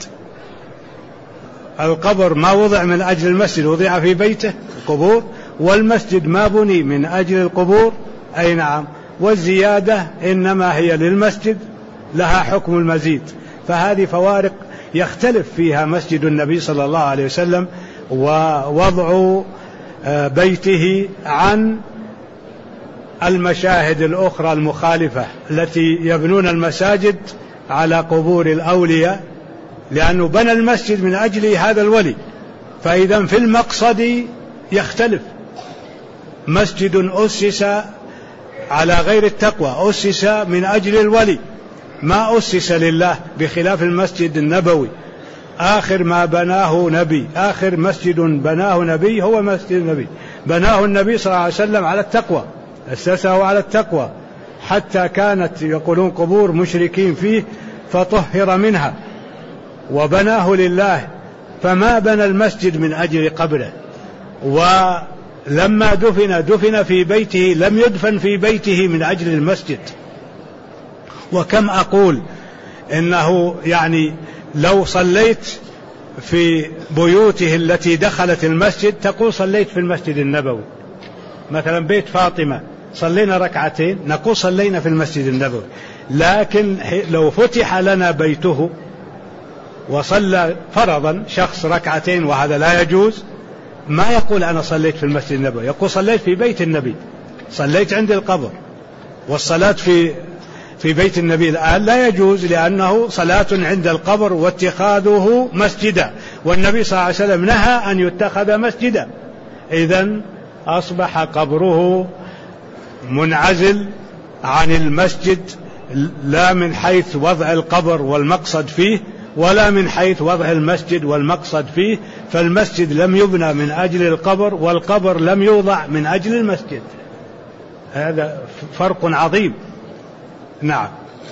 القبر ما وضع من أجل المسجد، وضع في بيته قبور، والمسجد ما بني من أجل القبور أي نعم، والزيادة إنما هي للمسجد لها حكم المزيد. فهذه فوارق يختلف فيها مسجد النبي صلى الله عليه وسلم ووضع بيته عن المشاهد الأخرى المخالفة التي يبنون المساجد على قبور الأولياء، لأنه بنى المسجد من أجل هذا الولي، فإذا في المقصد يختلف. مسجد أسس على غير التقوى، أسس من أجل الولي، ما أسس لله، بخلاف المسجد النبوي آخر ما بناه نبي، آخر مسجد بناه نبي هو مسجد النبي، بناه النبي صلى الله عليه وسلم على التقوى أسسه على التقوى، حتى كانت يقولون قبور مشركين فيه فطهر منها وبناه لله، فما بنى المسجد من أجل قبره. ولما دفن في بيته، لم يدفن في بيته من أجل المسجد. وكم أقول إنه يعني لو صليت في بيوته التي دخلت المسجد تقول صليت في المسجد النبوي، مثلا بيت فاطمة صلينا ركعتين نقول صلينا في المسجد النبوي. لكن لو فتح لنا بيته وصلى فرضا شخص ركعتين وهذا لا يجوز، ما يقول أنا صليت في المسجد النبوي، يقول صليت في بيت النبي، صليت عند القبر. والصلاة في بيت النبي الآن لا يجوز، لأنه صلاة عند القبر واتخاذه مسجدا، والنبي صلى الله عليه وسلم نهى أن يتخذ مسجدا. إذن أصبح قبره منعزل عن المسجد، لا من حيث وضع القبر والمقصد فيه، ولا من حيث وضع المسجد والمقصد فيه. فالمسجد لم يبنى من أجل القبر، والقبر لم يوضع من أجل المسجد. هذا فرق عظيم. نعم.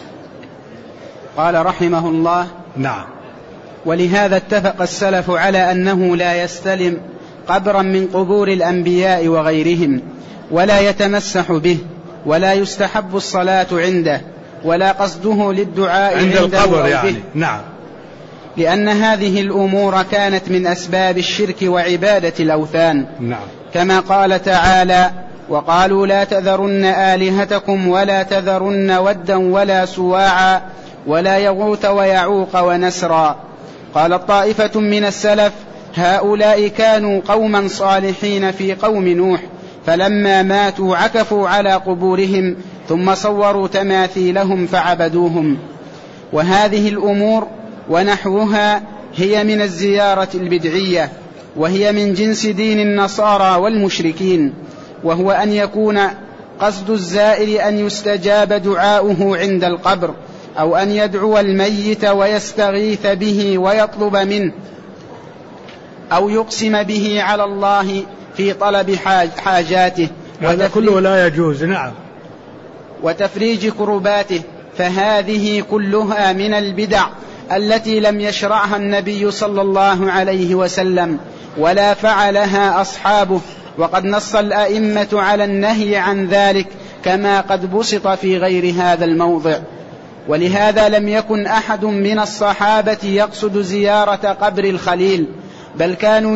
قال رحمه الله:
نعم.
ولهذا اتفق السلف على أنه لا يستلم قبرا من قبور الأنبياء وغيرهم، ولا يتمسح به، ولا يستحب الصلاة عنده، ولا قصده للدعاء
عند القبر يعني. نعم.
لأن هذه الأمور كانت من أسباب الشرك وعبادة الأوثان.
نعم.
كما قال تعالى: وقالوا لا تذرن آلهتكم ولا تذرن ودا ولا سواعا ولا يغوث ويعوق ونسرا. قال طائفة من السلف: هؤلاء كانوا قوما صالحين في قوم نوح، فلما ماتوا عكفوا على قبورهم ثم صوروا تماثيلهم فعبدوهم. وهذه الأمور ونحوها هي من الزيارة البدعية، وهي من جنس دين النصارى والمشركين، وهو أن يكون قصد الزائر أن يستجاب دعاؤه عند القبر، أو أن يدعو الميت ويستغيث به ويطلب منه، أو يقسم به على الله في طلب حاجاته،
هذا كله لا يجوز. نعم.
وتفريج كرباته. فهذه كلها من البدع التي لم يشرعها النبي صلى الله عليه وسلم ولا فعلها أصحابه، وقد نص الأئمة على النهي عن ذلك كما قد بسط في غير هذا الموضع. ولهذا لم يكن أحد من الصحابة يقصد زيارة قبر الخليل، بل كانوا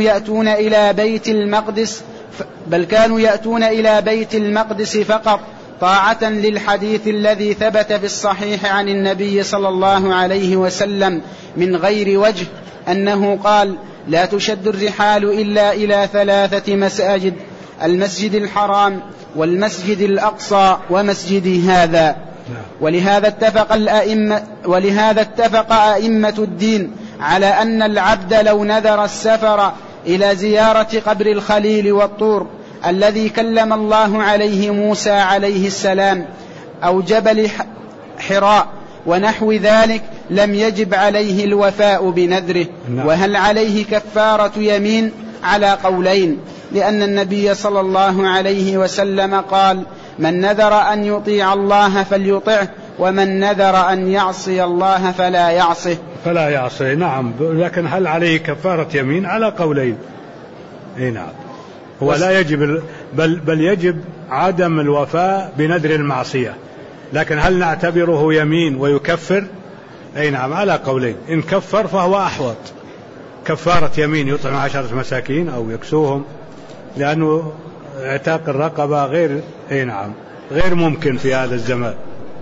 يأتون إلى بيت المقدس فقط طاعة للحديث الذي ثبت في الصحيح عن النبي صلى الله عليه وسلم من غير وجه أنه قال: لا تشد الرحال إلا إلى 3 مساجد: المسجد الحرام والمسجد الأقصى ومسجدي هذا. ولهذا اتفق أئمة الدين على أن العبد لو نذر السفر إلى زيارة قبر الخليل والطور الذي كلم الله عليه موسى عليه السلام، أو جبل حراء ونحو ذلك، لم يجب عليه الوفاء بنذره. وهل عليه كفارة يمين؟ على قولين، لأن النبي صلى الله عليه وسلم قال: من نذر أن يطيع الله فليطعه، ومن نذر أن يعصي الله فلا يعصه.
نعم. لكن هل عليه كفارة يمين؟ على قولين. نعم. هو لا يجب، بل يجب عدم الوفاء بنذر المعصية. لكن هل نعتبره يمين ويكفر؟ نعم، على قولين. إن كفر فهو أحوط، كفارة يمين يطعم 10 مساكين أو يكسوهم، لأنه اعتاق الرقبة غير ممكن في هذا الزمان.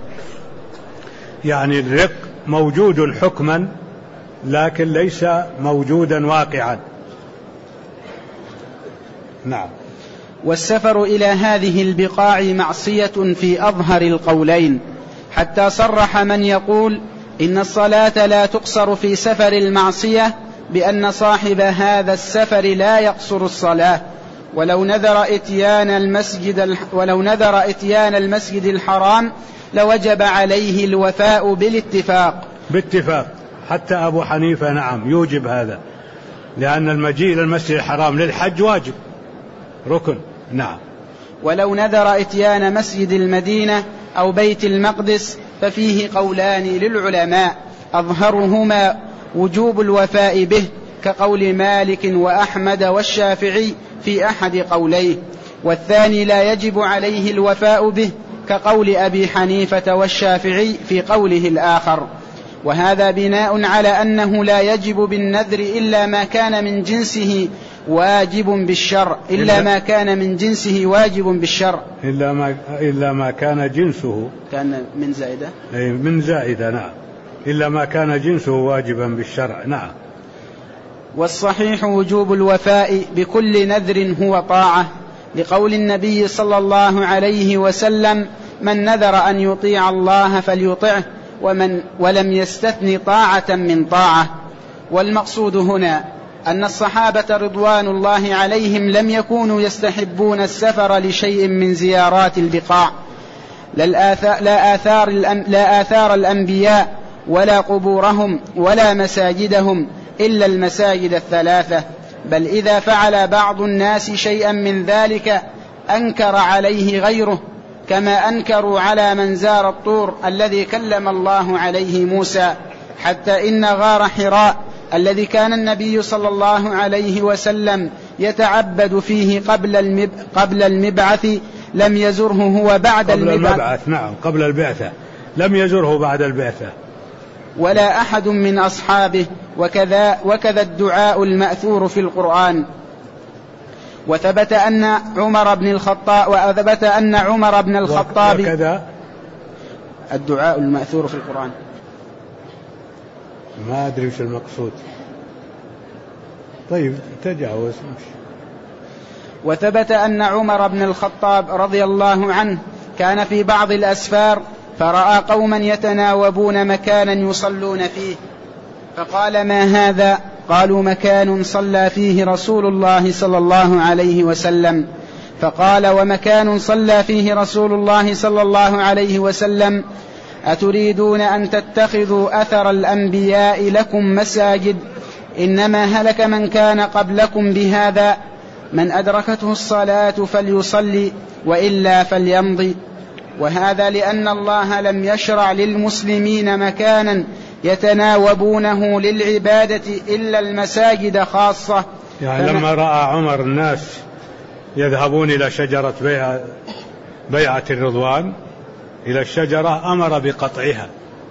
يعني الرق موجود حكما لكن ليس موجودا واقعا. نعم.
والسفر إلى هذه البقاع معصية في أظهر القولين، حتى صرح من يقول إن الصلاة لا تقصر في سفر المعصية بأن صاحب هذا السفر لا يقصر الصلاة، ولو نذر إتيان المسجد الحرام لوجب عليه الوفاء
باتفاق. حتى أبو حنيفة نعم يوجب هذا، لأن المجيء إلى المسجد الحرام للحج واجب، ركن. نعم.
ولو نذر إتيان مسجد المدينة أو بيت المقدس ففيه قولان للعلماء أظهرهما وجوب الوفاء به كقول مالك وأحمد والشافعي في أحد قوليه، والثاني لا يجب عليه الوفاء به كقول أبي حنيفة والشافعي في قوله الآخر. وهذا بناء على أنه لا يجب بالنذر إلا ما كان من جنسه واجب بالشرع إلا
ما كان جنسه
كان من زائدة
من زائدة نعم، إلا ما كان جنسه واجبا بالشرع نعم.
والصحيح وجوب الوفاء بكل نذر هو طاعة، لقول النبي صلى الله عليه وسلم: من نذر أن يطيع الله فليطعه ولم يستثن طاعة من طاعة. والمقصود هنا أن الصحابة رضوان الله عليهم لم يكونوا يستحبون السفر لشيء من زيارات البقاع، لا آثار الأنبياء ولا قبورهم ولا مساجدهم إلا المساجد الثلاثة، بل إذا فعل بعض الناس شيئا من ذلك أنكر عليه غيره، كما أنكروا على من زار الطور الذي كلم الله عليه موسى، حتى إن غار حراء الذي كان النبي صلى الله عليه وسلم يتعبد فيه قبل المبعث لم يزره هو بعد
المبعث. نعم، قبل البعثة لم يزره بعد البعثة
ولا أحد من أصحابه، وكذا الدعاء المأثور في القرآن. وثبت أن عمر بن الخطاب
وكذا
الدعاء المأثور في القرآن،
ما أدري وش المقصود. طيب تجاوز.
وثبت أن عمر بن الخطاب رضي الله عنه كان في بعض الأسفار فرأى قوما يتناوبون مكانا يصلون فيه، فقال: ما هذا؟ قالوا: مكان صلى فيه رسول الله صلى الله عليه وسلم. فقال: ومكان صلى فيه رسول الله صلى الله عليه وسلم أتريدون أن تتخذوا أثر الأنبياء لكم مساجد؟ إنما هلك من كان قبلكم بهذا، من أدركته الصلاة فليصلي وإلا فليمضي. وهذا لأن الله لم يشرع للمسلمين مكانا يتناوبونه للعبادة إلا المساجد خاصة.
يعني لما رأى عمر الناس يذهبون إلى شجرة بيعة الرضوان إلى الشجرة أمر بقطعها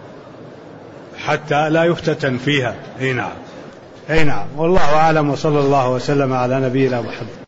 حتى لا يفتتن فيها. أي نعم. والله أعلم، وصلى الله وسلم على نبينا محمد.